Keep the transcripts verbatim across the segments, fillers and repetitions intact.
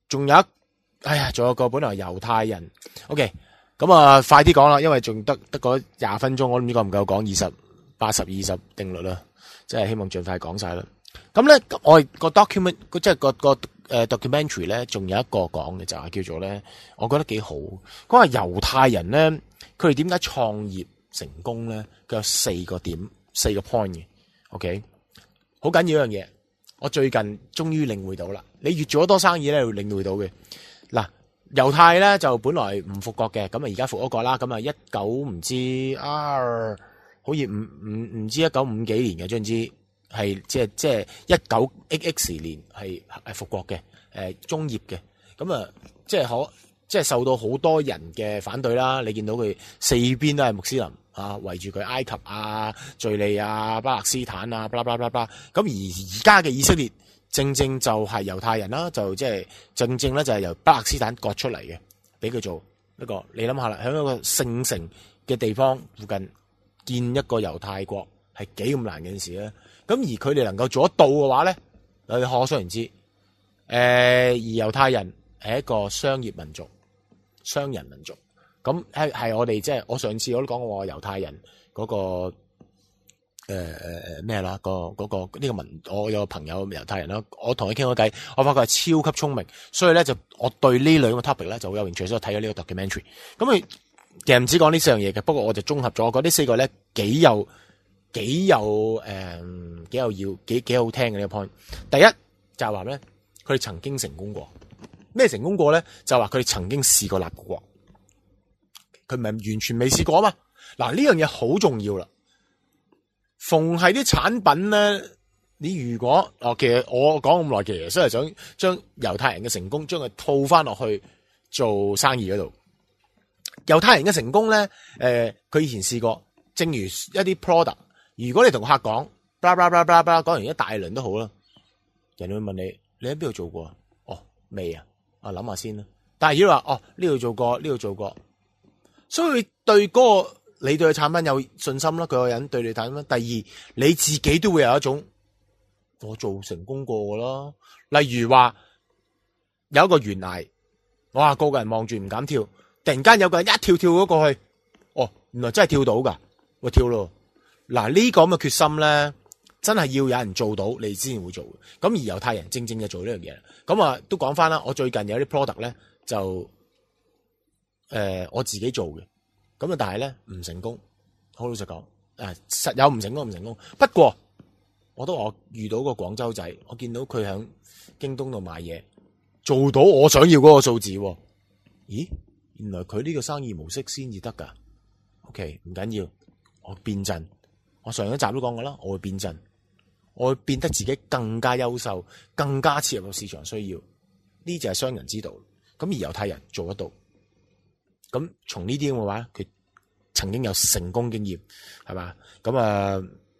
仲有一，哎呀，仲有個本來猶太人 ，OK，咁啊，快啲講啦，因為仲得得嗰廿分鐘，我唔知夠唔夠講二十八十二十定律啦，即係希望盡快講晒啦。咁咧，我個 document，即係個個誒 documentary 咧，仲有一個講嘅就係叫做咧，我覺得幾好。講話猶太人咧，佢哋點解創業成功咧？佢有四個點，四個 point 嘅。OK， 好緊要一樣嘢，我最近終於領會到啦。你越做得多生意咧，會領會到嘅。嗱，猶太咧就本來唔復國嘅，咁啊而家復咗國啦。咁啊一九唔知啊，好似五五唔知一九五幾年嘅，總之係即係即係一九 X X 年係係復國嘅，誒中葉嘅。咁啊即係可即係受到好多人嘅反對啦。你見到佢四邊都係穆斯林啊，圍住佢，埃及啊、敘利亞、巴勒斯坦啊，巴拉巴拉巴拉。咁而而家嘅以色列，正正就係猶太人啦，就即係正正咧就係由巴勒斯坦割出嚟嘅，俾佢做一個。你諗下啦，喺一個聖城嘅地方附近建一個猶太國係幾咁難嘅事咧？咁而佢哋能夠做得到嘅話咧，你可想而知。誒，而猶太人係一個商業民族、商人民族。咁係係我哋即係我上次我都講過話猶太人嗰、那個誒誒誒咩啦？個嗰個呢個民，我有個朋友猶太人啦，我同佢傾過偈，我發覺係超級聰明，所以咧就我對呢兩個 topic 咧就好有興趣，所以睇咗呢個 documentary。咁佢其實唔止講呢四樣嘢嘅，不過我就綜合咗，我覺得呢四個咧幾有幾有誒、嗯、幾有要幾幾好聽嘅呢個 point。第一就係話咧，佢哋曾經成功過，咩成功過咧？就話佢哋曾經試過立國。佢唔係完全未試過啊嘛。嗱，呢樣嘢好重要啦。逢係啲產品咧，你如果哦，其實我講咁耐，其實真係想將猶太人嘅成功將佢套翻落去做生意嗰度。猶太人嘅成功咧，誒、呃，佢以前試過，正如一啲 product， 如果你同個客講，blah blah blah blah blah， 講完一大輪都好啦，人會問你，你喺邊度做過啊？哦，未啊，啊諗下先啦。但係如果話，哦呢度做過，呢度做過。所以對嗰個你對佢產品有信心啦，佢個人對你產品。第二，你自己都會有一種我做成功過噶啦。例如話有一個懸崖，哇，個個人望住唔敢跳，突然間有個人一跳跳咗過去，哦，原來真係跳到噶，喂，跳咯。嗱，呢個咁嘅決心咧，真係要有人做到，你先會做嘅。咁而猶太人正正就做呢樣嘢。咁啊，都講翻啦，我最近有啲 product 咧就。誒、呃，我自己做嘅，咁啊，但係咧唔成功。好老實講，誒、呃，實有唔成功唔成功。不過，我都我遇到個廣州仔，我見到佢喺京東度買嘢，做到我想要嗰個數字。咦，原來佢呢個生意模式先至得噶。OK， 唔緊要，我變陣。我上一集都講過啦，我會變陣，我會變得自己更加優秀，更加切入個市場需要。呢就係商人之道。咁而猶太人做得到。咁從呢啲咁嘅話，佢曾經有成功經驗，係嘛？咁啊，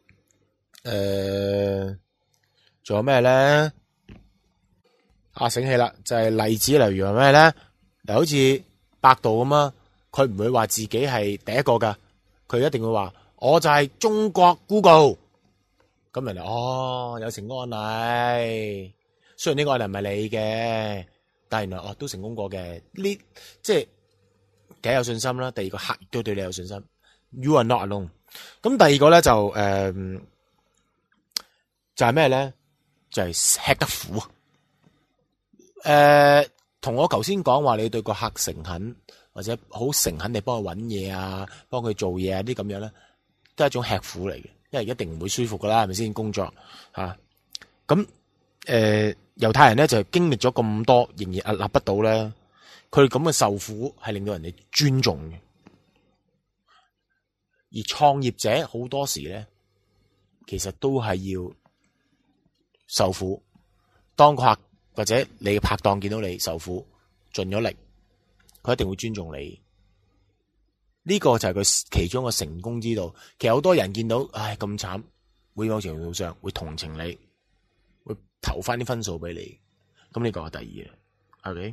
誒，仲有咩咧？啊，醒起啦，就係、是、例子，例如係咩咧？嗱，好似百度咁啊，佢唔會話自己係第一個噶，佢一定會話我就係中國 Google。咁人哋哦，有成功案例，雖然呢個案例唔係你嘅，但係原來哦都成功過嘅。呢即係。幾有信心啦，第二個客亦都對你有信心。You are not alone。咁第二個咧就誒、呃、就係咩咧？就係、是、吃得苦。誒、呃，同我頭先講話，你對個客誠懇，或者好誠懇地幫佢搵嘢啊，幫佢做嘢啊，啲咁樣咧，都係一種吃苦嚟嘅，因為一定唔會舒服噶啦，係咪先？工作吓，咁誒，猶太人咧就經歷咗咁多，仍然屹立不倒咧。佢咁嘅受苦係令到人哋尊重嘅，而創業者好多時咧，其實都係要受苦。當個客或者你嘅拍檔見到你受苦，盡咗力，佢一定會尊重你。呢個就係佢其中嘅成功之道。其實好多人見到唉咁慘，會某程度上會同情你，會投翻啲分數俾你。咁呢個係第二，OK。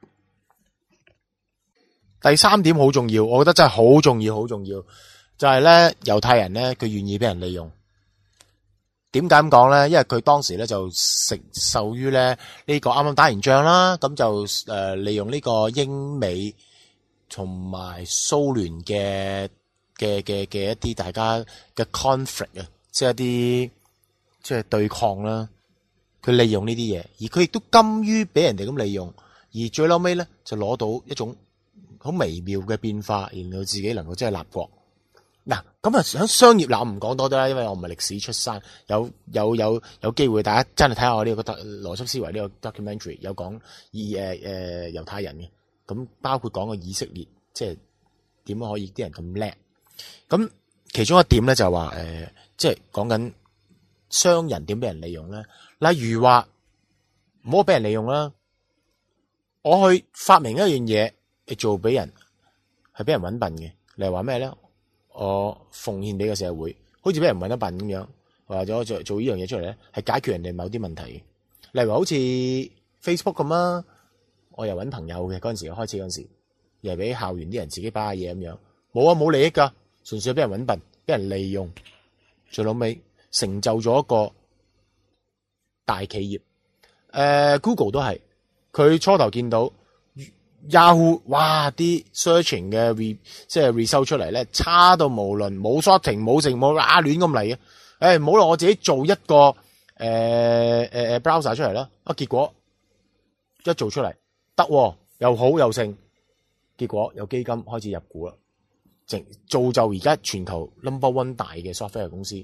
第三點好重要，我覺得真係好重要，好重要，就係咧猶太人咧，佢願意俾人利用。 點解咁講咧？因為佢當時咧就承受於咧呢個啱啱打完仗啦，咁就誒、呃、利用呢個英美同埋蘇聯嘅嘅嘅嘅一啲大家嘅 conflict 啊，即係一啲即係對抗啦。佢利用呢啲嘢，而佢亦都甘於俾人哋咁利用，而最嬲尾咧就攞到一種好微妙嘅變化，然後自己能夠真係立國。嗱，咁啊喺商業嗱，我唔講多啲啦，因為我唔係歷史出身，有有有有機會大家真係睇下我呢個邏輯思維呢個 documentary 有講以誒誒猶太人嘅，咁包括講個以色列，即係點樣可以啲人咁叻。咁其中一點咧就係話誒，即係講緊商人點俾人利用咧。例如話唔好俾人利用啦，我去發明一樣嘢嚟做俾人，係俾人搵笨嘅。你係話咩咧？我奉獻俾個社會，好似俾人搵得笨咁樣，或者做做呢樣嘢出嚟咧，係解決人哋某啲問題嘅。例如好似 Facebook 咁啦，我又搵朋友嘅嗰陣時，開始嗰陣時，又係俾校園啲人自己擺下嘢咁樣，冇啊冇利益噶，純粹俾人搵笨，俾人利用，最後尾成就咗一個大企業。誒、呃、Google 都係，佢初頭見到 Yahoo， 哇啲 searching 嘅 re 即係 result 出嚟咧，差到無論冇 sorting 冇成冇啊亂咁嚟嘅。誒唔好啦，我自己做一個誒誒誒 browser 出嚟啦。啊結果一做出嚟得、啊，又好又勝，結果有基金開始入股啦，成造就而家全球 number one 大嘅 software 公司，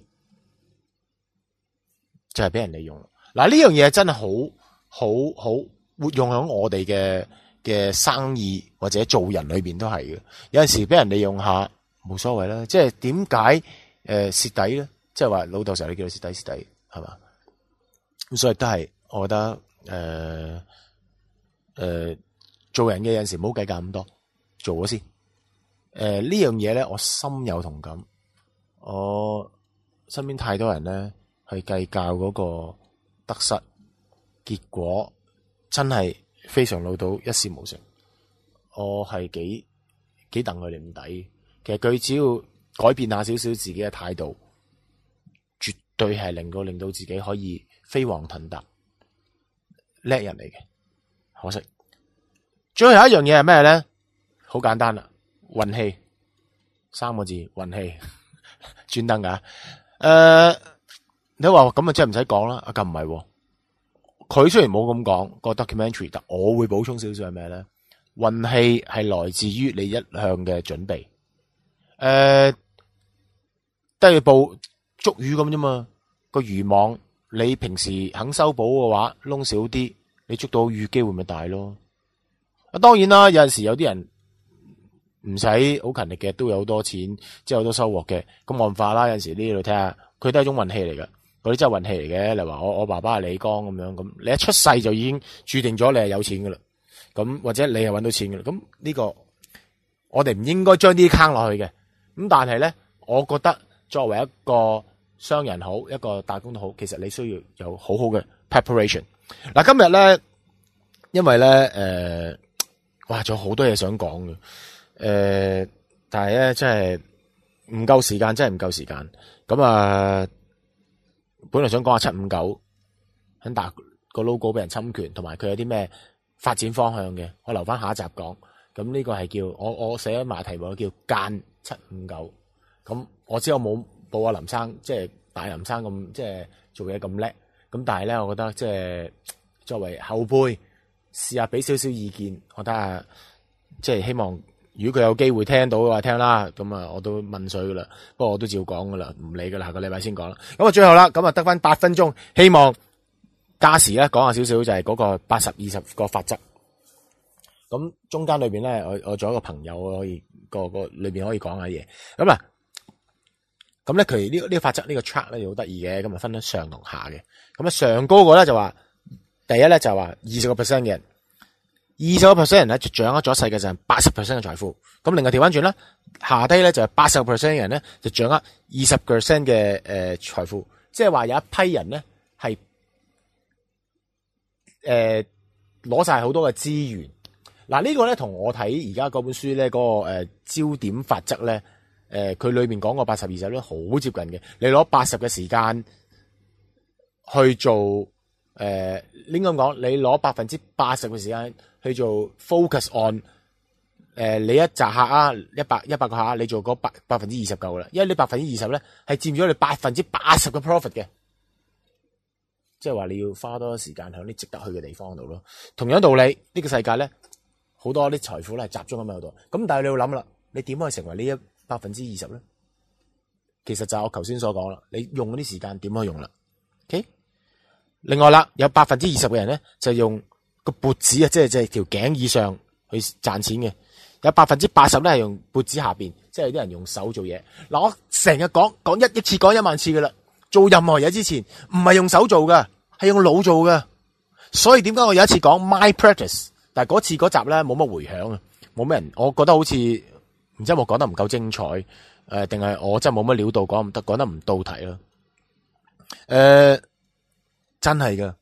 就係俾人利用。嗱，呢樣嘢真係好好好活用喺我哋嘅嘅生意或者做人裏邊都係嘅。有陣時俾人利用下冇所謂啦。即係點解誒蝕底咧？即係話老豆成日你叫佢蝕底蝕底係嘛？咁所以都係我覺得誒誒、呃呃、做人嘅有陣時唔好計較咁多，做咗先。誒、呃、呢樣嘢咧，我深有同感。我身邊太多人咧去計較嗰個得失，結果真係非常老到一事無成。我係幾幾戥佢哋唔抵。其實佢只要改變下少少自己嘅態度，絕對係令到令到自己可以飛黃騰達，叻人嚟嘅。可惜最後一樣嘢係咩咧？好簡單啦，運氣三個字，運氣專登噶。誒、呃。你話咁啊，真係唔使講啦。啊，咁唔係，佢雖然冇咁講個 documentary， 但我會補充少少係咩咧？運氣係來自於你一向嘅準備。誒、呃，都係捕捉魚咁啫嘛。個漁網你平時肯修補嘅話，窿少啲，你捉到魚機會咪大咯。啊，當然啦，有陣時有啲人唔使好勤力嘅，都有好多錢，即係好多收穫嘅。咁冇辦法啦，有陣時呢度睇下，佢都係一種運氣嚟噶。嗰啲真係運氣嚟嘅，例如話我我爸爸係李剛咁樣，咁你一出世就已經注定咗你係有錢噶啦，咁或者你係搵到錢噶啦，咁呢個我哋唔應該將啲坑落去嘅，咁但係咧，我覺得作為一個商人好，一個打工都好，其實你需要有好好嘅 preparation。嗱，今日咧，因為咧，誒、呃，哇，仲有好多嘢想講嘅，誒、呃，但係咧，真係唔夠時間，真係唔夠時間，咁啊。本來想講下七五九，肯打個 logo 俾人侵權，同埋佢有啲咩發展方向嘅，我留翻下一集講。咁呢個係叫我我寫咗埋題目叫奸七五九。咁我知我冇報阿林生，即係大林生咁，即係做嘢咁叻。咁但係咧，我覺得即係作為後輩，試下俾少少意見，我睇下即係希望。如果佢有機會聽到嘅話，聽啦，咁啊，我都問水噶啦，不過我都照講噶啦，唔理噶啦，下個禮拜先講啦。咁啊，最後啦，咁啊得翻八分鐘，希望加時咧講下少少，就係嗰個八十二十個法則。咁中間裏邊咧，我我做一個朋友可以個個裏邊可以講下嘢。咁啊，咁咧佢呢個呢個法則呢個 track 咧好得意嘅，咁啊分咗上同下嘅。咁啊上高個咧就話，第一咧就話二十個 percent 嘅人。二十個 percent 人咧就掌握咗世界上八十 percent 嘅財富，咁另外調翻轉啦，下低咧就係八十個 percent 嘅人咧就掌握二十 percent 嘅誒財富，即係話有一批人咧係誒攞晒好多嘅資源。嗱、這個、呢個咧同我睇而家嗰本書咧嗰、那個誒、呃、焦點法則咧，誒、呃、佢裏面講過八十二十咧好接近嘅。你攞八十嘅時間去做誒，應該咁講，你攞百分之八十嘅時間去做 focus on 誒、呃，你一紮客啊，一百一百個客，你做嗰百百分之二十夠啦，因為你百分之二十咧係佔咗你百分之八十嘅 profit 嘅，即係話你要花多時間喺啲值得去嘅地方度咯。同樣道理，呢、這個世界咧好多啲財富咧係集中喺度，咁但係你要諗啦，你點可以成為呢一百分之二十咧？其實就係我頭先所講啦，你用嗰啲時間點可以用啦。OK，另外啦，有百分之二十嘅人咧就用個脖子啊，即係即係條頸以上去賺錢嘅。有百分之八十咧係用脖子下邊，即係有啲人用手做嘢。嗱，我成日講講一一次講一萬次噶啦，做任何嘢之前唔係用手做噶，係用腦做噶。所以點解我有一次講 my practice， 但係嗰次嗰集咧冇乜回響啊，冇咩人，我覺得好似唔知我講得唔夠精彩，誒、呃，定係我真係冇乜料到講唔得，講得唔到題啦。誒、呃，真係噶，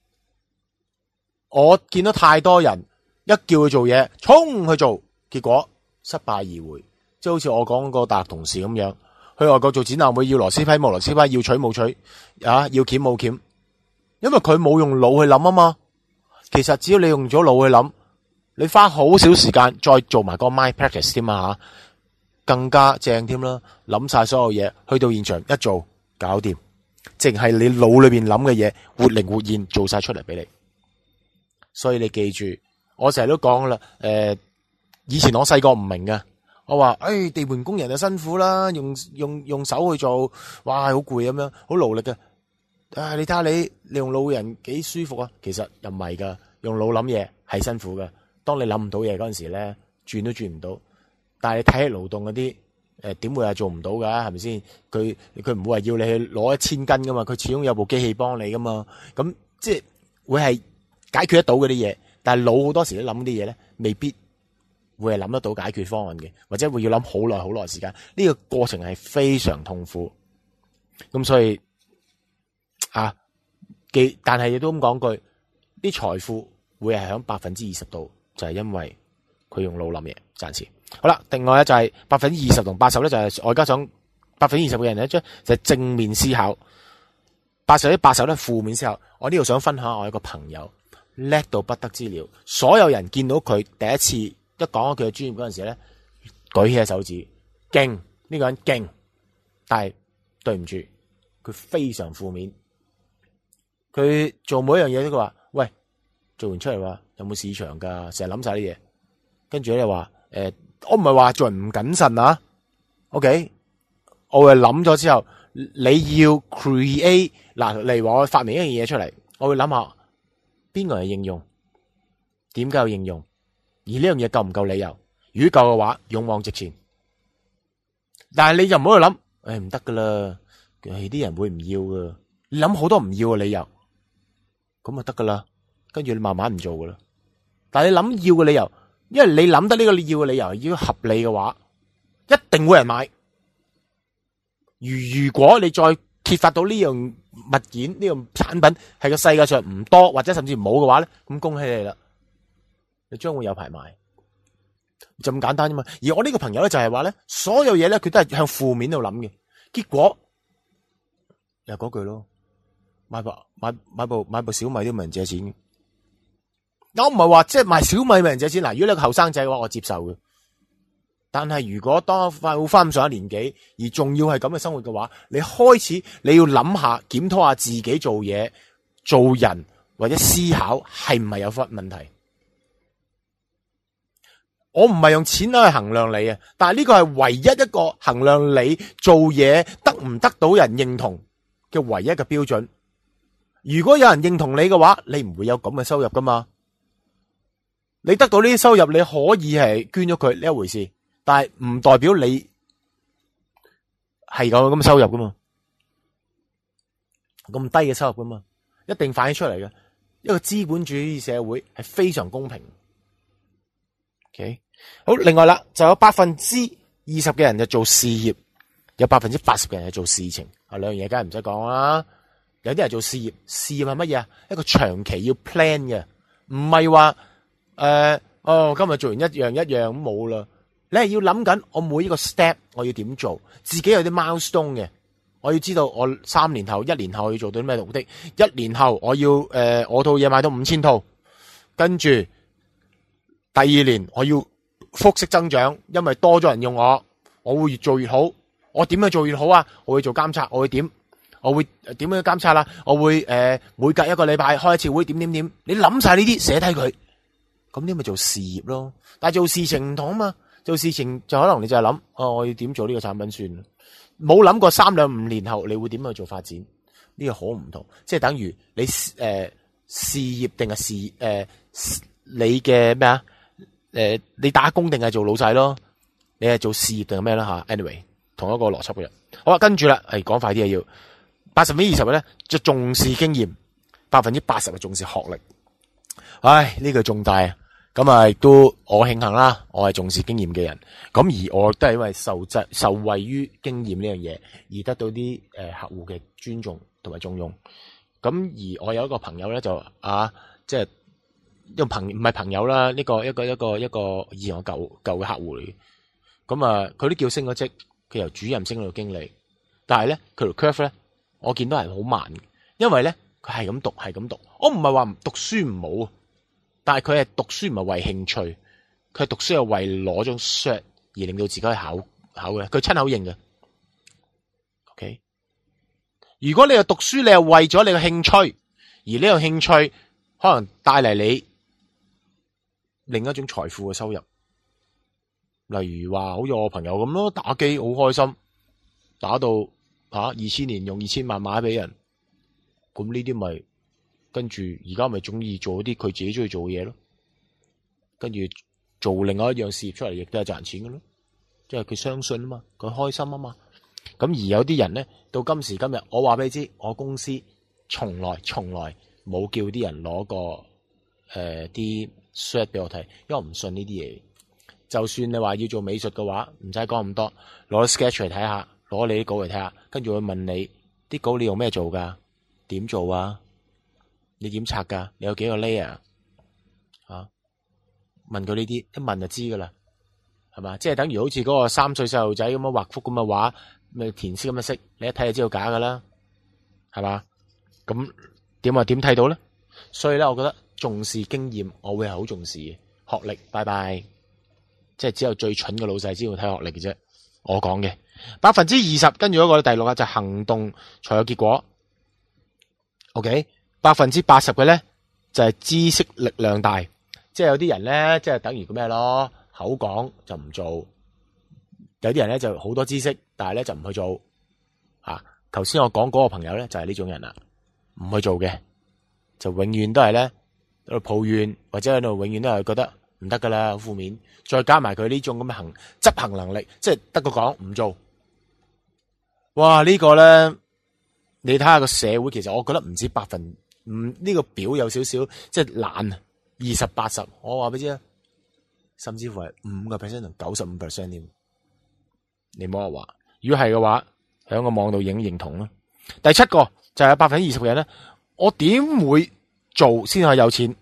我見到太多人一叫佢做嘢，衝去做。結果失敗而回，即係好似我講個大學同事咁樣，去外國做展覽會要螺絲批冇螺絲批，要取冇取，啊要鉗冇鉗，因為佢冇用腦去諗啊嘛。其實只要你用咗腦去諗，你花好少時間再做埋個 mind practice 添啊吓，更加正添啦。諗晒所有嘢，去到現場一做搞掂，淨係你腦裏邊諗嘅嘢活靈活現做晒出嚟俾你。所以你記住，我成日都講啦，誒、呃。以前我細個唔明嘅，我話誒、哎、地盤工人就辛苦啦，用用用手去做，哇好攰咁樣，好勞力嘅。啊，你睇下你你用腦人幾舒服啊？其實又唔係噶，用腦諗嘢係辛苦嘅。當你諗唔到嘢嗰陣時咧，轉都轉唔到。但係你睇起勞動嗰啲，誒點會係做唔到噶？係咪先？佢佢唔會話要你去攞一千斤噶嘛？佢始終有部機器幫你噶嘛？咁即係會係解決得到嗰啲嘢。但係腦好多時都諗啲嘢咧，未必會係諗得到解決方案嘅，或者會要諗好耐好耐時間，呢個過程係非常痛苦。咁所以啊，既但係亦都咁講句，啲財富會係響百分之二十度，就係因為佢用腦諗嘢賺錢。好啦，另外咧就係百分之二十同八十咧，就係我而家想百分之二十嘅人咧，就係正面思考，八十啲八十咧負面思考。我呢度想分享我一個朋友叻到不得之了，所有人見到佢第一次。一講佢嘅專業嗰陣時咧，舉起隻手指，勁，呢、這個人勁，但係對唔住，佢非常負面。佢做每一樣嘢都佢話，喂，做完出嚟話有冇市場噶？成日諗晒啲嘢，跟住咧話，誒、呃，我唔係話做人唔謹慎啊。OK，我會諗咗之後，你要 create 嗱，例如話我發明一樣嘢出嚟，我會諗下邊個係應用，點解有應用？而呢樣嘢夠唔夠理由？如果夠嘅話，勇往直前。但係你就唔好去諗，誒唔得噶啦，係啲人會唔要噶。你諗好多唔要嘅理由，咁就得噶啦。跟住你慢慢唔做噶啦。但係你諗要嘅理由，因為你諗得呢個要嘅理由要合理嘅話，一定會有人買。如如果你再揭發到呢樣物件呢樣產品係個世界上唔多或者甚至冇嘅話咧，咁恭喜你啦。你將會有排賣，就咁簡單啫嘛。而我呢個朋友咧就係話咧，所有嘢咧佢都係向負面度諗嘅，結果又嗰句咯，買部買買部買部小米都冇人借錢嘅。我唔係話即係賣小米冇人借錢嗱，如果你個後生仔嘅話，我接受嘅。但係如果當快翻上一年紀，而仲要係咁嘅生活嘅話，你開始你要諗下檢討下自己做嘢、做人或者思考係唔係有乜問題。我唔係用錢去衡量你啊，但係呢個係唯一一個衡量你做嘢得唔得到人認同嘅唯一嘅標準。如果有人認同你嘅話，你唔會有咁嘅收入噶嘛。你得到呢啲收入，你可以係捐咗佢呢一回事，但係唔代表你係有咁嘅收入噶嘛，咁低嘅收入噶嘛，一定反映出嚟嘅。一個資本主義社會係非常公平。OK。好，另外啦，就有百分之二十嘅人就做事業，有百分之八十嘅人就做事情。啊，兩樣嘢梗係唔使講啦。有啲人做事業，事業係乜嘢啊？一個長期要 plan 嘅，唔係話誒，哦，今日做完一樣一樣咁冇啦。你係要諗緊，我每一個 step 我要點做，自己有啲 milestone 嘅， 我要知道我三年後、一年後要做到啲咩目的。一年後我要誒、呃，我套嘢賣到五千套，跟住第二年我要複式增長，因為多咗人用我，我會越做越好。我點樣做越好啊？我會做監察，我會點？我會點樣監察啦？我會誒、呃，每隔一個禮拜開一次會，點點點。你諗晒呢啲，寫低佢，咁你咪做事業咯。但係做事情唔同啊嘛，做事情就可能你就係諗，哦，我要點做呢個產品算。冇諗過三兩五年後你會點樣去做發展？呢、這個好唔同，即係等於你誒、呃、事業定係事誒、呃、你嘅咩啊？誒，你打工定係做老細咯？你係做事業定係咩啦吓 ？Anyway， 同一個邏輯嘅。好啦，跟住啦，係講快啲啊，要八十分二十嘅咧，就重視經驗，百分之八十係重視學歷。唉，呢、這個重大啊！咁啊，亦都我慶幸啦，我係重視經驗嘅人。咁而我都係因為受制受惠於經驗呢樣嘢，而得到啲誒客戶嘅尊重同埋重用。咁而我有一個朋友咧，就啊，即係用朋唔係朋友啦，呢個一個一個一個以前我舊舊嘅客戶嚟嘅。咁啊，佢都叫升咗職，佢由主任升到經理。但係咧，佢條 curve 咧，我見到係好慢嘅，因為咧佢係咁讀係咁讀。我唔係話讀書唔好。但係佢係讀書唔係為興趣，佢係讀書係為攞張 cert 而令到自己去考考嘅，佢親口認嘅。OK， 如果你係讀書，你係為咗你嘅興趣，而呢個興趣可能帶嚟你另一種財富嘅收入，例如話好似我朋友咁咯，打機好開心，打到吓二千年用二千萬買俾人，咁呢啲咪？跟住而家咪中意做啲佢自己中意做嘅嘢咯，跟住做另外一樣事業出嚟，亦都係賺錢嘅咯。即係佢相信啊嘛，佢開心啊嘛。咁而有啲人咧，到今時今日，我話俾你知，我公司從來從來冇叫啲人攞個誒啲 cert 俾我睇，因為我唔信呢啲嘢。就算你話要做美術嘅話，唔使講咁多，攞 sketch 嚟睇下，攞你啲稿嚟睇下，跟住會問你啲稿你用咩做噶？點做啊？你點拆噶？你有幾個 layer 啊？問佢呢啲，一問就知噶啦，係嘛？即係等於好似嗰個三歲細路仔咁樣畫幅咁嘅畫，咪填色咁嘅色，你一睇就知道假噶啦，係嘛？咁點啊？點睇到咧？所以咧，我覺得重視經驗，我會係好重視嘅。學歷，拜拜。即係只有最蠢嘅老細先會睇學歷嘅啫。我講嘅百分之二十，跟住嗰個第六啊，就行動才有結果。OK。百分之八十嘅咧就係、是、知識力量大，即係有啲人咧即係等於個咩咯，口講就唔做；有啲人咧就好多知識，但係咧就唔去做。吓，頭先我講嗰個朋友咧就係、是、呢種人啦，唔去做嘅，就永遠都係咧喺度抱怨，或者喺度永遠都係覺得唔得噶啦，好負面。再加埋佢呢種咁嘅行執行能力，即係得個講唔做。哇，這個、呢個咧你睇下個社會，其實我覺得唔止百分。唔，呢個表有少少即係懶啊，二十八十，我話俾你知啊，甚至乎係五個 percent 同九十五 percent 添。你唔好話，如果係嘅話，喺個網度影認同啦。第七個就係百分之二十嘅人咧，我點會做先可以有錢？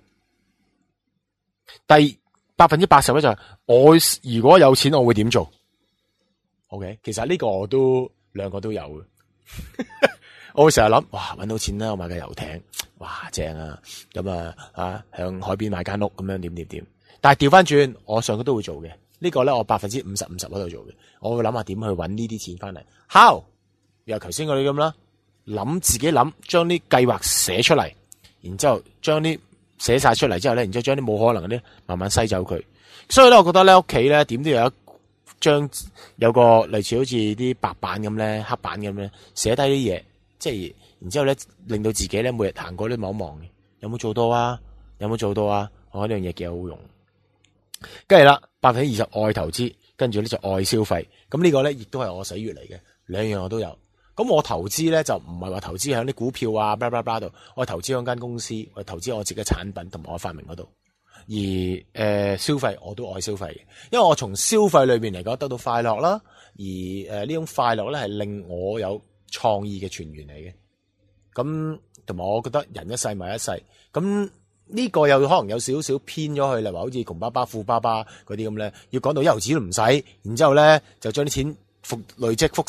第百分之八十咧就係我如果有錢我會點做 ？OK， 其實呢個我都兩個都有嘅。我會成日諗，哇，搵到錢啦，我買架遊艇，哇，正啊！咁啊，啊，向海邊買間屋，咁樣點點點。但係調翻轉，我上個都會做嘅。這個、呢個咧，我百分之五十五十喺度做嘅。我會諗下點去搵呢啲錢翻嚟。How？又頭先嗰啲咁啦，諗自己諗，將啲計劃寫出嚟，然之後將啲寫晒出嚟之後咧，然之後將啲冇可能嘅啲慢慢篩走佢。所以咧，我覺得咧屋企咧點都有一張有個類似好似啲白板咁咧，黑板咁咧，寫低啲嘢。即係，然之後咧，令到自己咧每日行過都望一望嘅，有冇做到啊？有冇做到啊？我覺得呢樣嘢幾好用。跟住啦，百分之二十愛投資，跟住咧就愛消費。咁呢個咧亦都係我死穴嚟嘅，兩樣我都有。咁我投資咧就唔係話投資喺啲股票啊，巴拉巴拉度，我投資喺間公司，我投資我自己嘅產品同埋我發明嗰度。而誒、呃、消費我都愛消費嘅，因為我從消費裏面嚟講得到快樂啦。而誒呢、呃、種快樂咧係令我有創意嘅泉源嚟嘅，咁同埋我覺得人一世物一世，咁呢個又可能有少少偏咗去，例如話好似窮爸爸富爸爸嗰啲咁咧，要講到一毫子都唔使，然之後咧就將啲錢複累積複息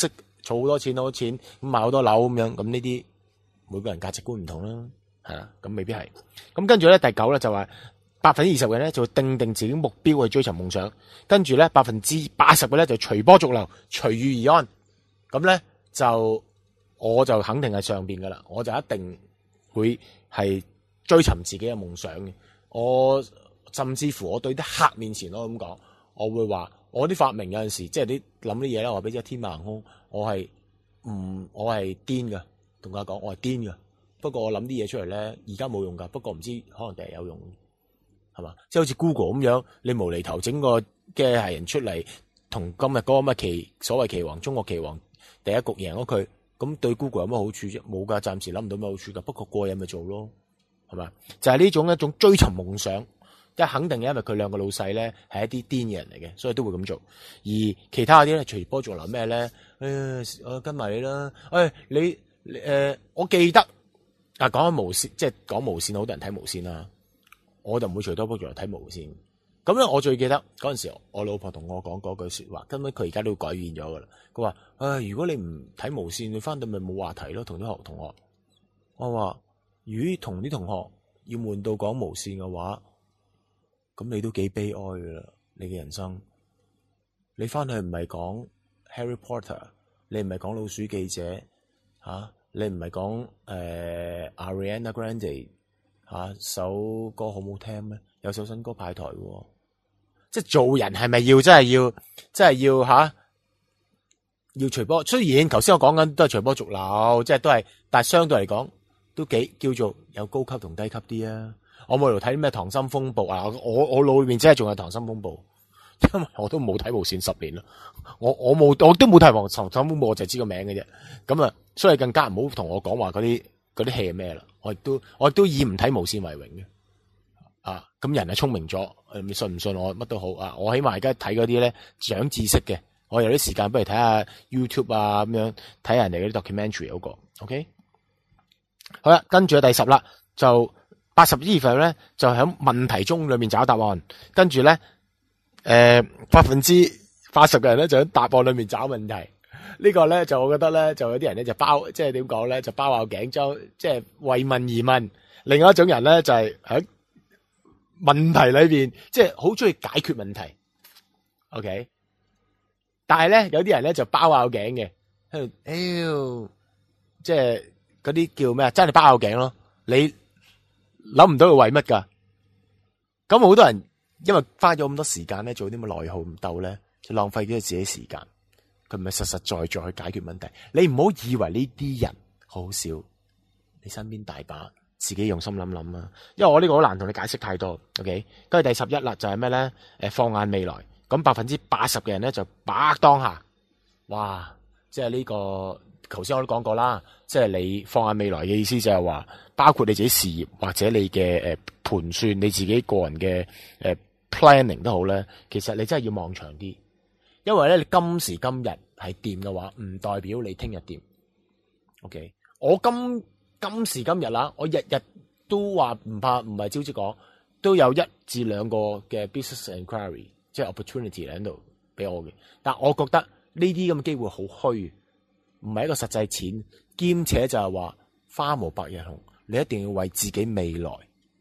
儲好多錢好多錢，咁買好多樓咁樣，咁呢啲每個人價值觀唔同啦，係啦，咁未必係。咁跟住咧第九咧就話百分之二十嘅人咧就會定定自己目標去追尋夢想，跟住咧百分之八十嘅咧就隨波逐流，隨遇而安。咁咧就我就肯定係上邊噶啦，我就一定會係追尋自己嘅夢想嘅。我甚至乎我對啲客面前咯咁講，我會話我啲發明有陣時即係啲諗啲嘢咧，我話俾你知天馬行空，我係唔我係癲噶，同佢講我係癲噶。不過我諗啲嘢出嚟咧，而家冇用噶，不過唔知可能第日有用，係嘛？即係好似 Google 咁樣，你無厘頭整個機械人出嚟，同今日嗰個乜棋所謂棋王中國棋王第一局贏咗佢，咁對 Google 有乜好處啫？冇噶，暫時諗唔到咩好處噶。不過過癮咪做咯，係嘛？就係呢種一種追尋夢想。一肯定嘅，因為佢兩個老細咧係一啲癲嘅人嚟嘅，所以都會咁做。而其他嗰啲咧，隨波逐流咩咧？誒，我跟埋你啦。誒，你誒、呃，我記得啊，講緊無線，即係講無線，好多人睇無線啦。我就唔會隨波逐流睇無線。咁咧，我最記得嗰陣時，我老婆同我講嗰句說話，根本佢而家都改變咗噶啦。佢話：誒，如果你唔睇無線，你翻到咪冇話題咯，同啲學同學。我話：如果同啲同學要悶到講無線嘅話，咁你都幾悲哀噶啦，你嘅人生。你翻去唔係講 Harry Potter， 你唔係講老鼠記者，吓、啊、你唔係講誒 Ariana Grande，吓、啊、首歌好唔好聽咩？有首新歌派台喎，即係做人係咪要真係要，真係要吓、啊？要隨波。雖然頭先我講緊都係隨波逐流，即係都係，但係相對嚟講都幾叫做有高級同低級啲啊。我冇嚟睇咩《溏心風暴》啊！我我腦裏面真係仲有《溏心風暴》，因為我都冇睇無線十年啦。我我冇，我都冇睇《溏心風暴》，我就知個名嘅啫。咁啊，所以更加唔好同我講話嗰啲嗰啲戲係咩啦。我亦都我亦都以唔睇無線為榮嘅。啊，咁人係聰明咗，你信唔信我乜都好啊！我起碼而家睇嗰啲咧長知識嘅，我有啲時間不如睇下 YouTube 啊，咁樣睇下人哋嗰啲 documentary 嗰個。OK， 好啦，跟住第十啦，就。八十二分咧就喺問題中裏面找答案，跟住咧誒百分之八十嘅人咧就喺答案裏面找問題。這個、呢個咧就我覺得咧就有啲人咧就包即係點講咧就包拗頸將即係為問而問。另外一種人咧就係、是、喺問題裏邊即係好中意解決問題。OK， 但係咧有啲人咧就包拗頸嘅喺度，妖即係嗰啲叫咩啊？真係包拗頸咯，你。諗唔到佢為乜噶？咁好多人因為花咗咁多時間咧，做啲咁嘅內耗唔鬥咧，就浪費咗自己時間。佢唔係實實在在去解決問題。你唔好以為呢啲人好少，你身邊大把，自己用心諗諗啊。因為我呢個好難同你解釋太多。OK， 跟住第十一啦，就係咩咧？誒，放眼未來。咁百分之八十嘅人咧就把握當下。哇！即係呢個。頭先我都講過啦，即係你放眼未來嘅意思就係話，包括你自己事業或者你嘅誒盤算，你自己個人嘅誒 planning 都好咧。其實你真係要望長啲，因為咧你今時今日係掂嘅話，唔代表你聽日掂。OK， 我今今時今日啦，我日日都話唔怕，唔係招之講，都有一至兩個嘅 business inquiry， 即係 opportunity 喺度俾我嘅。但我覺得呢啲咁嘅機會好虛。唔係一個實際錢，兼且就係話花無百日紅，你一定要為自己未來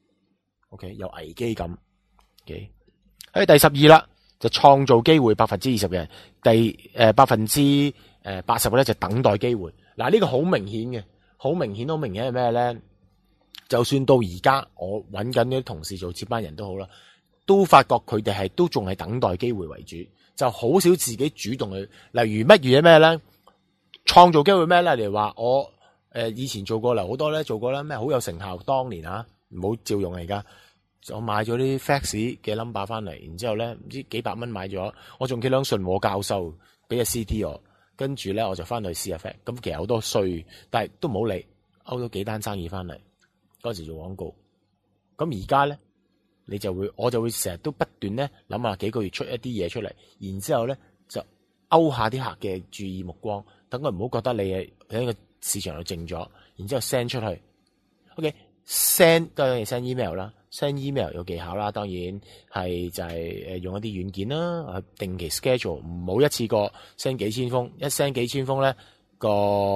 ，OK 有危機感。OK，喺第十二啦，就創造機會百分之二十嘅人，第誒百分之誒八十嘅咧就等待機會。嗱、這、呢個好明顯嘅，好明顯好明顯係咩咧？就算到而家我揾緊啲同事做接班人都好啦，都發覺佢哋係都仲係等待機會為主，就好少自己主動去。例如乜嘢咩咧？創造機會咩咧？例如話我誒、呃、以前做過啦，好多咧做過啦，咩好有成效。當年啊，唔好照用啊！而家我買咗啲 fax 嘅 number 翻嚟，然之後咧唔知幾百蚊買咗，我仲記得順和教授俾隻 C D 我，跟住咧我就翻去試下 fax。咁其實好多衰，但係都唔好理，勾咗幾單生意翻嚟。嗰時做廣告，咁而家咧你就會，我就會成日都不斷咧諗下幾個月出一啲嘢出嚟，然之後咧就勾下啲客嘅注意目光。等佢唔好覺得你係喺個市場度靜咗，然之後 send 出去。OK，send 當然係 send email 啦 ，send email 有技巧啦，當然係就係誒用一啲軟件啦，定期 schedule，唔好一次過 send 幾千封，一 send 幾千封咧， 個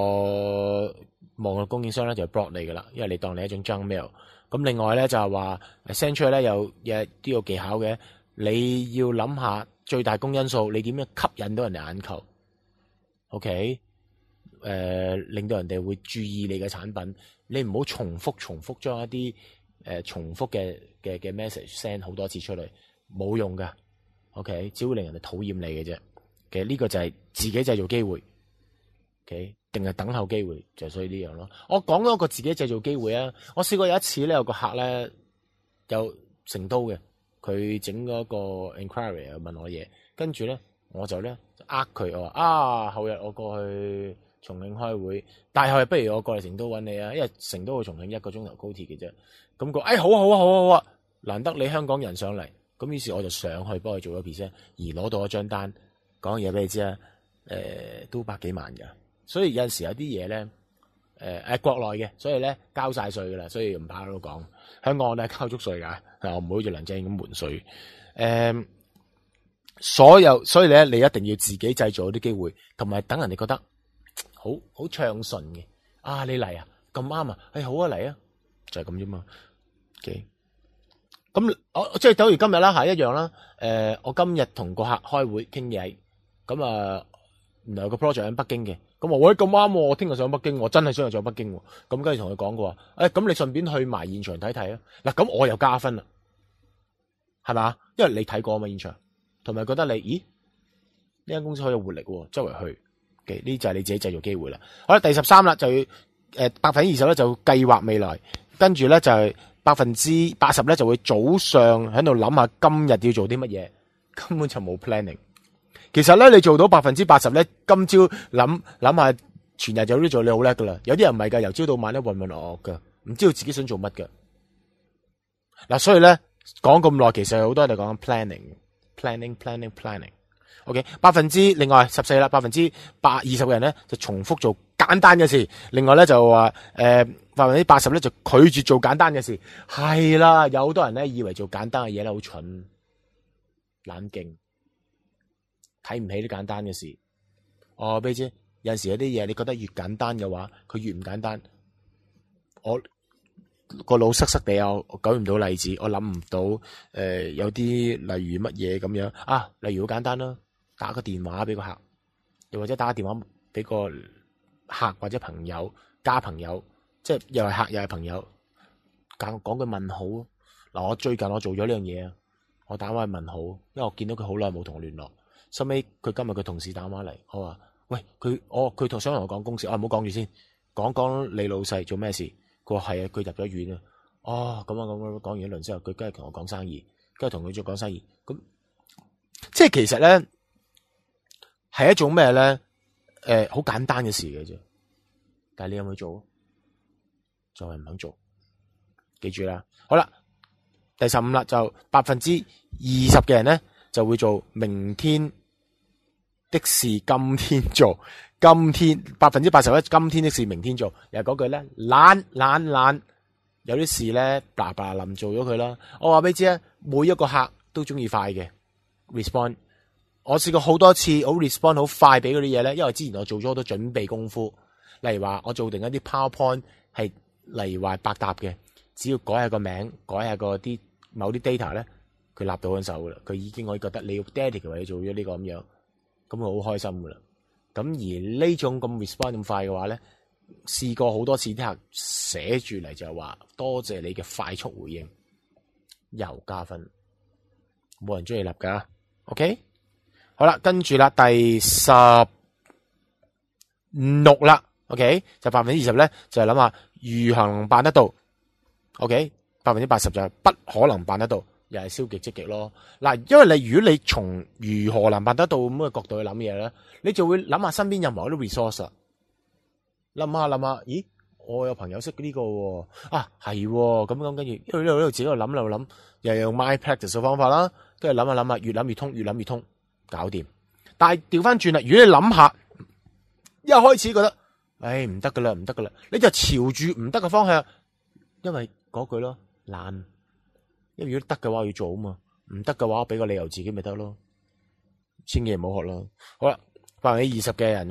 網絡供應商咧就 block 你噶啦，因為你當你一種 junk mail。咁另外咧就係話 send 出去咧有有啲個技巧嘅，你要諗下最大公因素，你點樣吸引到人哋眼球 ？OK， 誒、呃，令到人哋會注意你嘅產品，你唔好重複重複將一啲誒、呃、重複嘅嘅嘅 message send 好多次出嚟，冇用噶。OK， 只會令人哋討厭你嘅啫。其實呢個就係自己製造機會。OK。定係等候機會，就係所以呢樣咯。我講咗一個自己製造機會啊！我試過有一次咧，有個客咧有成都嘅，佢整嗰個 inquiry 問我嘢，跟住咧我就咧呃佢，我話啊後日我過去重慶開會，但係後日不如我過嚟成都揾你啊，因為成都去重慶一個鐘頭高鐵嘅啫。咁佢誒好啊好啊好啊好啊，難得你香港人上嚟，咁於是我就上去幫佢做咗 present，而攞到一張單，講嘢俾你知啊，誒、呃、都百幾萬㗎。所以有陣時有啲嘢咧，誒、呃、誒國內嘅，所以咧交晒稅噶啦，所以唔怕喺度講。香港我都係交足稅噶，我唔會好似梁振英咁瞞稅。誒、呃，所有所以咧，你一定要自己製造啲機會，同埋等人哋覺得好好暢順嘅。啊，你嚟啊，咁啱啊，係好啊嚟啊，就係咁啫嘛。OK，咁我即係等於今日啦，係一樣啦。誒、呃，我今日同個客開會傾嘢，咁啊，原來有個 project 喺北京嘅。咁我喂咁啱，我聽日上北京，我真係想去上北京。咁跟住同佢講過話，誒、欸，咁你順便去埋現場睇睇啊。嗱，咁我又加分啦，係嘛？因為你睇過啊嘛現場，同埋覺得你，咦，呢間公司好有活力，周圍去嘅，呢就係你自己製造機會啦。好啦，第十三啦，就要誒百分之二十咧就計劃未來，跟住咧就係百分之八十咧就會早上喺度諗下今日要做啲乜嘢，根本就冇 planning。其實咧，你做到百分之八十咧，今朝諗諗下，全日就都做你好叻噶啦。有啲人唔係噶，由朝到晚咧渾渾噩噩噶，唔知道自己想做乜噶。嗱，所以咧講咁耐，其實好多人都講緊 planning，planning，planning，planning。OK， 百分之另外十四啦，百分之八二十嘅人咧就重複做簡單嘅事，另外咧就話誒百分之八十咧就拒絕做簡單嘅事。係啦，有好多人咧以為做簡單嘅嘢咧好蠢、冷靜。睇唔起啲簡單嘅事，我俾你知，有陣時有啲嘢你覺得越簡單嘅話，佢越唔簡單。我個腦塞塞地啊，我舉唔到例子，我諗唔到誒、呃，有啲例如乜嘢咁樣啊？例如好簡單啦，打個電話俾個客，又或者打個電話俾個客或者朋友加朋友，即係又係客又係朋友，講講句問好。嗱，我最近我做咗呢樣嘢啊，我打翻去問好，因為我見到佢好耐冇同我聯絡。收尾佢今日佢同事打電話嚟，我話喂佢，我佢同想同我講公事，我唔好講住先，講講你老細做咩事。佢話係啊，佢入咗院啊。哦，咁啊咁啊，講完一輪之後，佢跟住同我講生意，跟住同佢再講生意。咁即係其實咧係一種咩咧？誒、呃，好簡單嘅事嘅啫。但係你有冇做？就係唔肯做。記住啦。好啦，第十五啦，就百分之二十嘅人咧。就會做明天的事，今天做。今天百分之八十一，今天的事明天做。又係嗰句咧，懶懶懶，有啲事咧，嗱嗱臨做咗佢啦。我話俾你知啊，每一個客都中意快嘅 respond。我試過好多次，好 respond 好快俾嗰啲嘢咧，因為之前我做咗好多準備功夫。例如話我做定一啲 PowerPoint 係，例如話百搭嘅，只要改下個名，改下個啲某啲 data 咧。佢立到嗰手噶啦，佢已經可以覺得你要 dedicate 為你做咗呢個咁樣，咁佢好開心噶啦。咁而呢種咁 respond 咁快嘅話咧，試過好多次啲客寫住嚟就係話多謝你嘅快速回應，又加分。冇人中意立噶 ，OK？ 好啦，跟住啦，第十六啦 ，OK？ 就百分之二十咧，就係諗下如何能辦得到 ，OK？ 百分之八十就係不可能辦得到。又係消極積極咯，嗱，因為你如果你從如何能辦得到咁嘅角度去諗嘢咧，你就會諗下身邊任何啲 resource，諗下諗下，咦，我有朋友識呢個喎，啊係咁樣，跟住一路一路一路自己喺度諗，喺度諗，又用 my practice 嘅方法啦，跟住諗下諗下，越諗越通，越諗越通，搞掂。但係調翻轉啦，如果你諗下，一開始覺得，唉唔得噶啦，唔得噶啦，你就朝住唔得嘅方向，因為嗰句咯，懶。因為如果得嘅話我要做啊嘛，唔得嘅話我俾個理由自己咪得咯，千祈唔好學咯。好啦，百分之二十嘅人會繼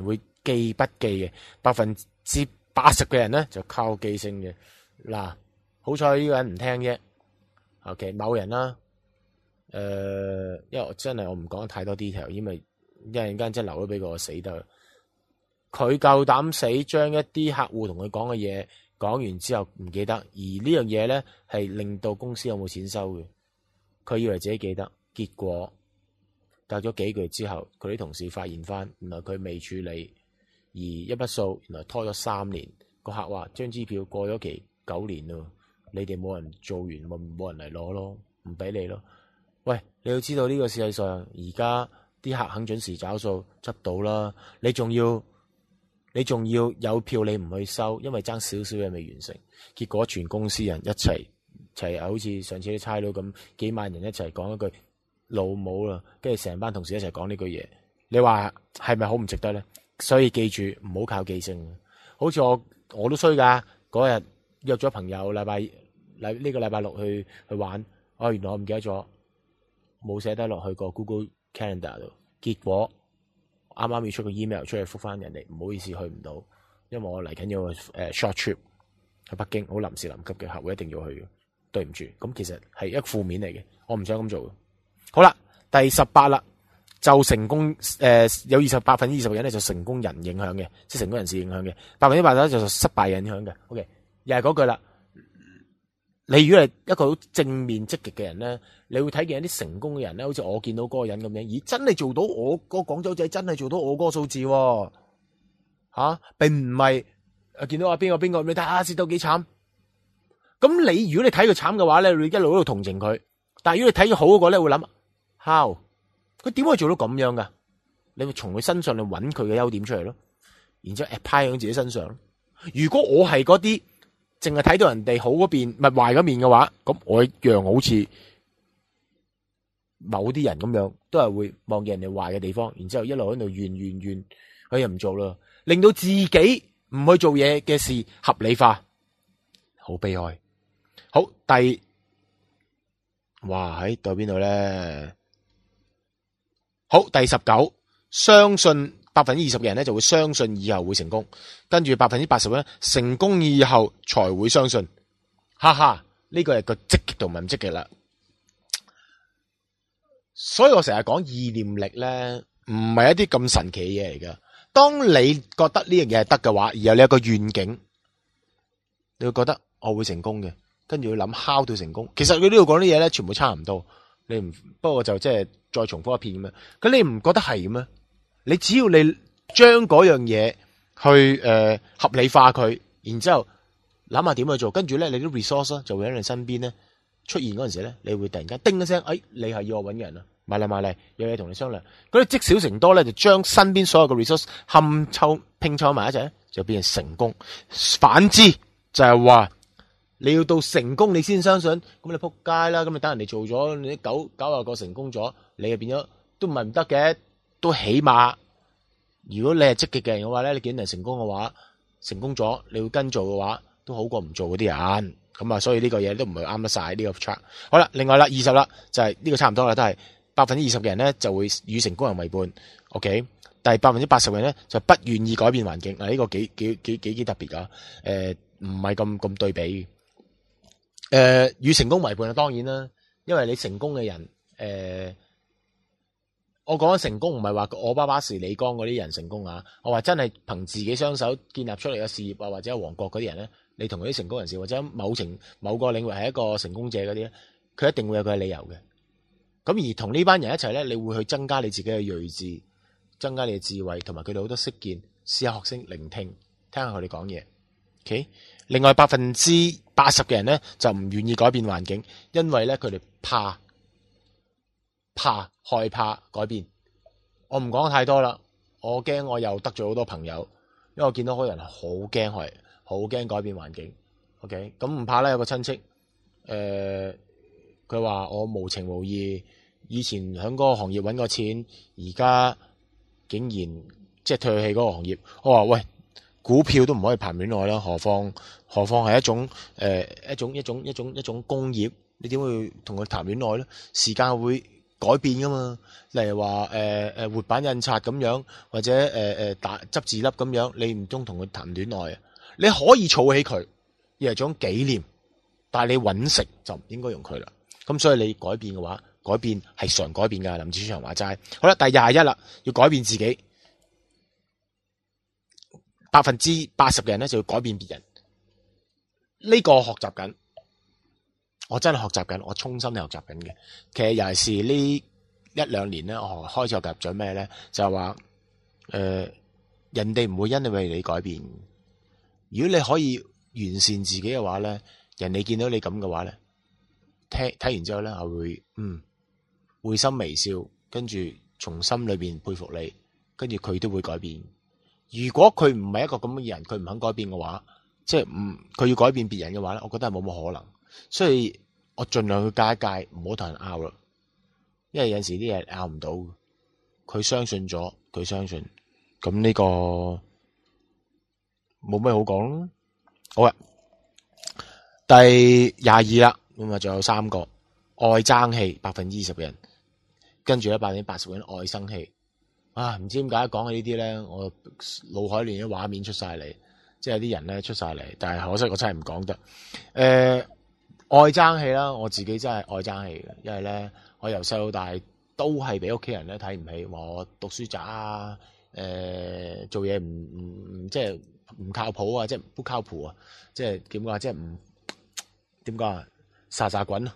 記筆記嘅，百分之八十嘅人咧就靠記性嘅。嗱，好彩呢個人唔聽啫。OK， 某人啦，誒、呃，因為我真係我唔講太多 detail，因為一陣間真係留咗俾個我死得。佢夠膽死將一啲客戶同佢講嘅嘢講完之後唔記得，而呢樣嘢咧係令到公司有冇錢收嘅。佢以為自己記得，結果隔咗幾個月之後，佢啲同事發現翻，原來佢未處理，而一筆數原來拖咗三年。個客話張支票過咗期九年咯，你哋冇人做完，咪冇人嚟攞咯，唔俾你咯。喂，你要知道呢個世界上而家啲客肯準時找數，執到啦。你仲要？你仲要有票你唔去收，因為爭少少嘢未完成，結果全公司人一齊齊好似上次啲差佬咁，幾萬人一齊講一句老母啦，跟住成班同事一齊講呢句嘢，你話係咪好唔值得咧？所以記住唔好靠記性。好似我我都衰噶，嗰日約咗朋友禮拜禮呢個禮拜六去去玩，哦，原來我唔記得咗，冇寫低落去個 Google Calendar 度，結果啱啱要出個 email 出去覆翻人哋，唔好意思去唔到，因為我嚟緊有個誒 short trip 去北京，好臨時臨急嘅客戶一定要去嘅，對唔住。咁其實係一個負面嚟嘅，我唔想咁做嘅。好啦，第十八啦，就成功誒、呃、有二十百分之二十嘅人咧就成功人影響嘅，即係成功人士影響嘅，百分之八十就失敗人影響嘅。OK， 又係嗰句啦。你如果係一個好正面積極嘅人咧，你會睇見一啲成功嘅人咧，好似我見到嗰個人咁樣，咦，真係做到我嗰個廣州仔真係做到我嗰個數字喎，吓、啊，並唔係誒見到啊邊個邊個，你睇下蝕到幾慘。咁你如果你睇佢慘嘅話咧，你一路喺度同情佢，但係如果你睇佢好嗰個咧，會諗 how 佢點可以做到咁樣噶？你會從佢身上去揾佢嘅優點出嚟咯，然之後 apply 喺自己身上咯。如果我係嗰啲淨係睇到人哋好嗰邊，唔係壞嗰面嘅話，咁我一樣好似某啲人咁樣，都係會望見人哋壞嘅地方，然之後一路喺度怨怨怨，佢又唔做啦，令到自己唔去做嘢嘅事合理化，好悲哀。好，第哇喺到邊度咧？好，第十九，相信。百分之二十嘅人咧就會相信以後會成功，跟住百分之八十咧成功以後才會相信，哈哈，呢個係個積極同埋唔積極啦。所以我成日講意念力咧，唔係一啲咁神奇嘅嘢嚟噶。當你覺得呢樣嘢係得嘅話，然後你有個願景，你會覺得我會成功嘅，跟住要諗 how 到成功。其實佢呢度講啲嘢咧，全部差唔多。你唔不過就即係再重複一遍咁樣。咁你唔覺得係咩？你只要你將嗰樣嘢去誒、呃、合理化佢，然之後諗下點去做，跟住咧你啲 resource 就會喺你身邊咧出現嗰陣時咧，你會突然間叮一聲，哎，你係要我搵人啊，買嚟買嚟，有嘢同你商量。嗰啲積少成多咧，就將身邊所有嘅 resource 冚湊拼湊埋一齊咧，就變成成功。反之就係話你要到成功你先相信，咁你撲街啦，咁你等人哋做咗，你九九廿個成功咗，你就變咗都唔係唔得嘅。都起碼，如果你係積極嘅人嘅話咧，你見人成功嘅話，成功咗，你會跟做嘅話，都好過唔做嗰啲人。咁啊，所以呢個嘢都唔係啱得晒呢個 chart。好啦，另外啦，二十啦，就係、是、呢個差唔多啦，都係百分之二十嘅人咧就會與成功人為伴。OK，但係百分之八十嘅人咧就不願意改變環境。嗱、啊，呢、這個幾幾幾幾幾特別噶。誒、呃，唔係咁咁對比。誒、呃，與成功為伴啊，當然啦，因為你成功嘅人，誒、呃。我講成功唔係話我爸爸是李剛嗰啲人成功啊，我話真係憑自己雙手建立出嚟嘅事業啊，或者王國嗰啲人咧，你同佢啲成功人士或者某程某個領域係一個成功者嗰啲咧，佢一定會有佢嘅理由嘅。咁而同呢班人一齊咧，你會去增加你自己嘅睿智，增加你嘅智慧，同埋佢哋好多識見、思考、學識、聆聽，聽下佢哋講嘢。OK， 另外百分之八十嘅人咧就唔願意改變環境，因為咧佢哋怕。怕害怕改變，我唔講太多啦。我驚我又得罪好多朋友，因為我見到好多人係好驚害，好驚改變環境。OK，咁唔怕啦。有個親戚，誒、呃，佢話我無情無義，以前喺嗰個行業揾過錢，而家竟然即係退去嗰個行業。我話喂，股票都唔可以談戀愛啦，何況何況係一種誒、呃、一種一種一種一種工業，你點會同佢談戀愛咧？時間會改變噶嘛。例如話誒誒活版印刷咁樣，或者誒誒、呃、打執字粒咁樣，你唔中同佢談戀愛啊？你可以儲起佢，而係種紀念，但係你揾食就唔應該用佢啦。咁所以你改變嘅話，改變係常改變噶。林子祥話齋。好啦，第廿一啦，要改變自己。百分之八十嘅人咧就要改變別人。呢、這個我學習緊，我真係學習緊，我衷心地學習緊嘅。其實尤其是呢一兩年咧，我開始學習咗咩咧，就係話誒，人哋唔會因為你改變。如果你可以完善自己嘅話咧，人哋見到你咁嘅話咧，聽睇完之後咧，我會嗯會心微笑，跟住從心裏邊佩服你，跟住佢都會改變。如果佢唔係一個咁嘅人，佢唔肯改變嘅話，即係唔佢要改變別人嘅話咧，我覺得係冇乜可能。所以我盡量去戒一戒，唔好同人拗啦。因為有陣時啲嘢拗唔到，佢相信咗，佢相信，咁呢個冇咩好講咯。好啊，第廿二啦，咁啊仲有三個愛爭氣，百分之二十嘅人，跟住咧百分之八十嘅人愛生氣。啊，唔知點解講起呢啲咧，我腦海裏啲畫面出晒嚟，即係有啲人咧出晒嚟，但係可惜我真係唔講得。誒、呃，愛爭氣啦，我自己真係愛爭氣嘅，因為咧我由細到大都係俾屋企人咧睇唔起，話我讀書渣啊，誒、呃，做嘢唔唔即係唔靠譜啊，即係不靠譜啊，即係點講啊，即係唔點講啊，沙沙滾啊。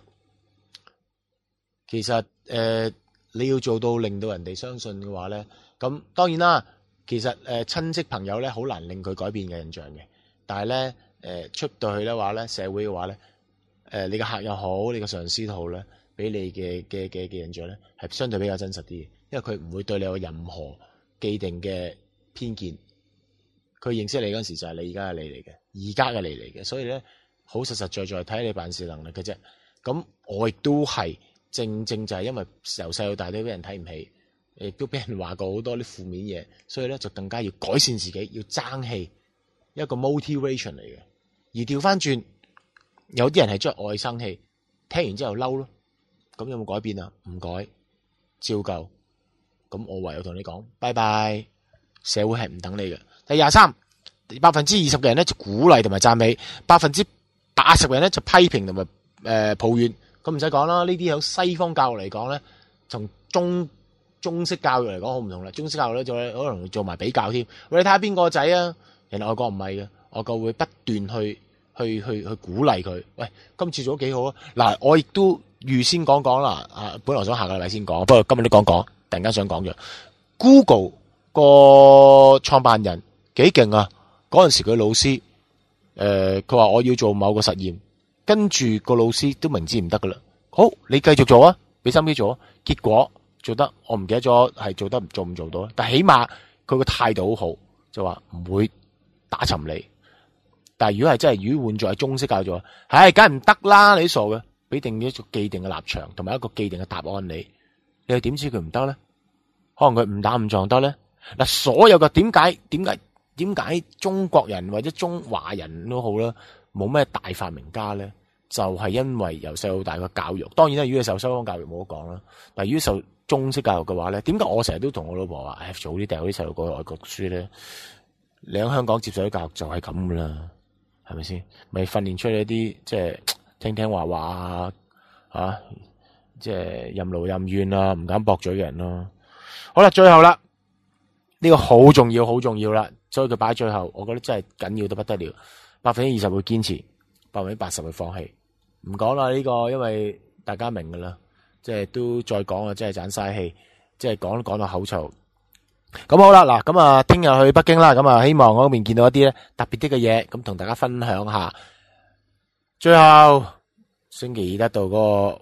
其實誒。呃你要做到令到人哋相信嘅話咧，咁當然啦。其實誒親戚朋友咧好難令佢改變嘅印象嘅，但係咧誒出到去咧話咧社會嘅話咧，誒你嘅客又好，你嘅上司都好咧，俾你嘅嘅嘅嘅印象咧係相對比較真實啲嘅，因為佢唔會對你有任何既定嘅偏見。佢認識你嗰陣時就係你而家嘅你嚟嘅，而家嘅你嚟嘅，所以咧好實實在在睇你辦事能力嘅啫。咁我亦都係。正正就係因為由細到大都俾人睇唔起，亦都俾人話過好多啲負面嘢，所以咧就更加要改善自己，要爭氣，一個 motivation 嚟嘅。而調翻轉，有啲人係中意愛生氣，聽完之後嬲咯，咁有冇改變啊？唔改，照舊。咁我唯有同你講，拜拜。社會係唔等你嘅。第廿三，百分之二十嘅人咧就鼓勵同埋讚美，百分之八十嘅人咧就批評同埋誒抱怨。咁唔使講啦，呢啲喺西方教育嚟講咧，從中中式教育嚟講好唔同啦。中式教育咧就可能會做埋比較添。喂，你睇下邊個仔啊？人哋外國唔係嘅，外國會不斷去去去去鼓勵佢。喂，今次做得幾好啊！嗱，我亦都預先講講啦。啊，本來想下個禮拜先講，不過今日都講講，突然間想講咗。Google 個創辦人幾勁啊！嗰陣時佢老師，誒佢話我要做某個實驗。跟住個老師都明知唔得噶啦，好，你繼續做啊，俾心機做啊，結果做得我唔記得咗係做得做唔做到，但起碼佢個態度好好，就話唔會打沉你。但係如果係真係如果換作係中式教育，唉，梗係唔得啦，你傻嘅，俾定一個既定嘅立場同埋一個既定嘅答案你，你又點知佢唔得咧？可能佢誤打誤撞得咧。嗱，所有嘅點解點解點解中國人或者中華人都好啦，冇咩大發明家咧，就係、是、因為由細到大個教育。當然啦，如果受西方教育冇得講啦。但係如果受中式教育嘅話咧，點解我成日都同我老婆話，唉，早啲掉啲細路過去外國讀書咧？你喺香港接受啲教育就係咁噶啦，係咪先？咪訓練出一啲即係聽聽話話啊，吓，即係任勞任怨啊，唔敢駁嘴嘅人咯。好啦，最後啦，呢、這個好重要，好重要啦，所以佢擺喺最後，我覺得真係緊要到不得了。百分之二十會堅持，百分之八十會放棄。唔講啦，呢個因為大家明噶啦，即係都再講啊，真係盞嘥氣，即係講都講到口臭。咁好啦，嗱，咁啊，聽日去北京啦，咁啊，希望我嗰邊見到一啲咧特別啲嘅嘢，咁同大家分享下。最後星期二得到嗰個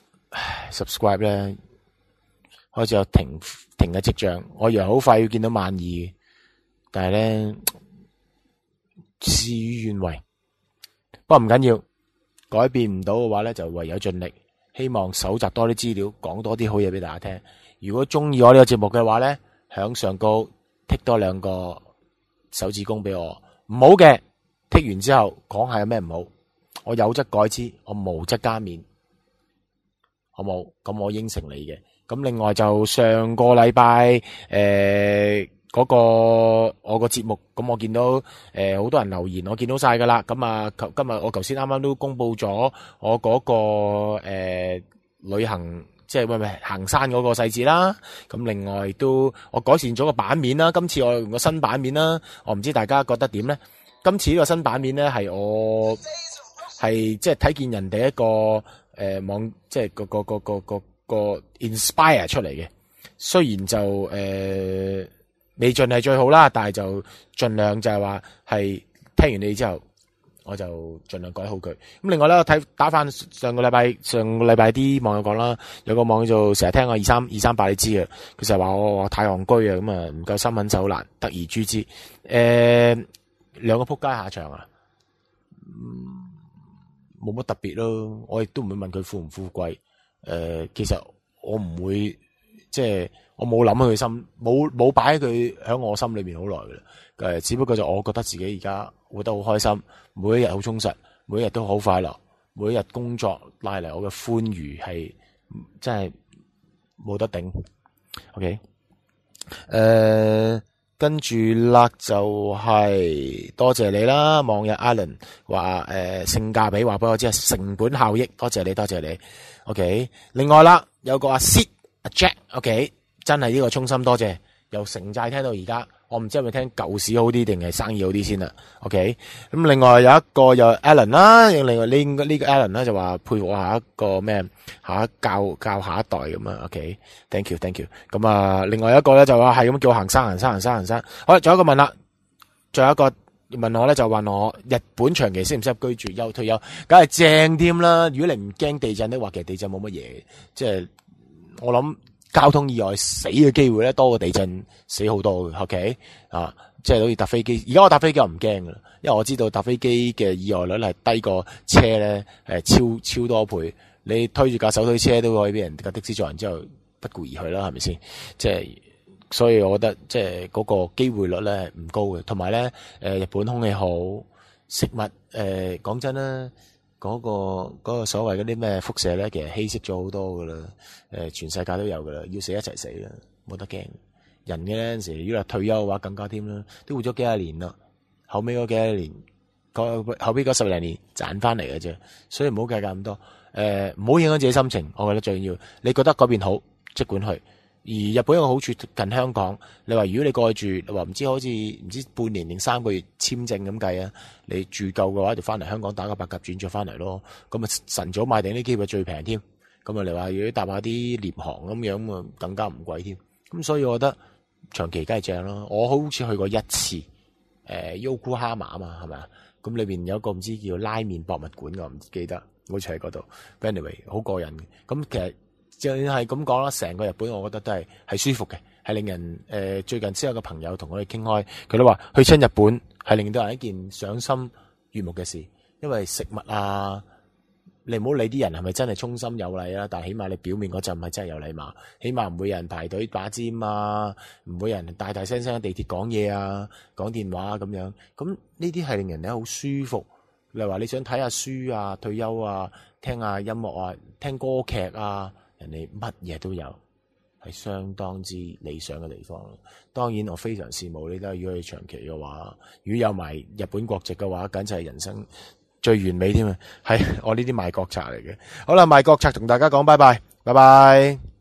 subscribe 咧，開始有停停嘅跡象，我以為好快要見到萬二，但係咧。事與願違，不過唔緊要，改變唔到嘅話咧，就唯有盡力，希望搜集多啲資料，講多啲好嘢俾大家聽。如果中意我呢個節目嘅話咧，響上高剔多兩個手指公俾我，唔好嘅剔完之後講下有咩唔好，我有則改之，我無則加勉。 好冇？咁我應承你嘅。咁另外就上個禮拜誒嗰個我個節目，咁我見到誒好、呃、多人留言，我見到晒噶啦。咁啊，今日我頭先啱啱都公布咗我嗰、嗰個誒、呃、旅行，即係喂喂行山嗰個細節啦。咁另外都我改善咗個版面啦。今次我用個新版面啦，我唔知大家覺得點咧？今次呢個新版面咧係我係即係睇見人哋一個誒、呃、網，即係個個個個個個 inspire 出嚟嘅。雖然就誒、呃、未盡係最好啦，但係就盡量就係話係聽完你之後，我就盡量改好佢。咁另外咧，我睇打翻上個禮拜上個禮拜啲網友講啦，有個網友就成日聽我二三二三八你知嘅，佢就話我太戇居啊，咁啊唔夠新聞手難，得而誅之。誒、呃，兩個撲街下場啊！冇、嗯、乜特別咯，我亦都唔會問佢富唔富貴。誒、呃，其實我唔會，即係我冇諗佢心，冇冇擺佢喺我心裏面好耐嘅啦。誒，只不過就我覺得自己而家活得好開心，每一日好充實，每一日都好快樂，每一日工作帶嚟我嘅歡愉係真係冇得頂。OK，誒、呃。跟住啦就係多謝你啦，網友 Alan 話誒性價比，話俾我知係成本效益，多謝你多謝你。OK， 另外啦有個阿 Sid 阿 Jack，OK， 真係呢個衷心多謝，由城寨聽到而家，我唔知係咪聽舊市好啲定係生意好啲先啦。OK， 咁另外有一個又 Alan 啦，另外呢呢個 Alan 咧就話佩服我下一個咩下一教教下一代咁啊。OK，thank you thank you。咁啊，另外一個咧就話係咁叫行山行山行山行山。好啦，仲有一個問啦，仲有一個問我咧就問我日本長期適唔適合居住，休退休，梗係正添啦。如果你唔驚地震的話，其實地震冇乜嘢，即係我諗。交通意外死嘅機會咧多過地震死好多嘅 ，OK 啊，即係好似搭飛機。而家我搭飛機我唔驚噶啦，因為我知道搭飛機嘅意外率係低過車咧，誒超超多倍。你推住架手推車都可以俾人架的士撞人之後不顧而去啦，係咪先？即係所以我覺得即係嗰個機會率咧係唔高嘅，同埋咧誒日本空氣好，食物誒講、呃、真啦。嗰、那個嗰、那個所謂嗰啲咩輻射咧，其實稀釋咗好多噶啦。誒，全世界都有噶啦，要死一齊死啦，冇得驚。人嘅咧陣時，如果話退休嘅話，更加添啦，都活咗幾廿年啦。後尾嗰幾廿年，後尾嗰十零年賺翻嚟嘅啫，所以唔好計較咁多。誒、呃，唔好影響自己心情，我覺得最重要。你覺得嗰邊好，即管去。而日本有個好處近香港，你話如果你過去住，你話唔知好似唔知半年定三個月簽證咁計啊，你住夠嘅話就翻嚟香港打個八甲轉咗翻嚟咯。咁啊晨早買定啲機票最平添。咁啊你話如果搭下啲廉航咁樣啊更加唔貴添。咁所以我覺得長期梗係正咯。我好似去過一次，誒 Yokohama 啊嘛係咪啊？咁裏邊有一個唔知叫拉麵博物館，我唔記得，好似喺嗰度。Anyway 好過癮嘅。咁其實。就係咁講啦，成個日本我覺得都係係舒服嘅，係令人誒、呃、最近先有個朋友同我哋傾開，佢都話去親日本係令到人一件賞心悅目嘅事，因為食物啊，你唔好理啲人係咪真係衷心有禮啊，但係起碼你表面嗰陣係真係有禮貌，起碼唔會有人排隊把尖啊，唔會有人大大聲聲喺地鐵講嘢啊，講電話啊咁樣，咁呢啲係令人咧好舒服。例如話你想睇下書啊、退休啊、聽下音樂啊、聽歌劇啊。人哋乜嘢都有，係相當之理想嘅地方。當然我非常羨慕你都如果去長期嘅話，如果有埋日本國籍嘅話，簡直係人生最完美添啊！係我呢啲賣國賊嚟嘅。好啦，賣國賊同大家講拜拜，拜拜。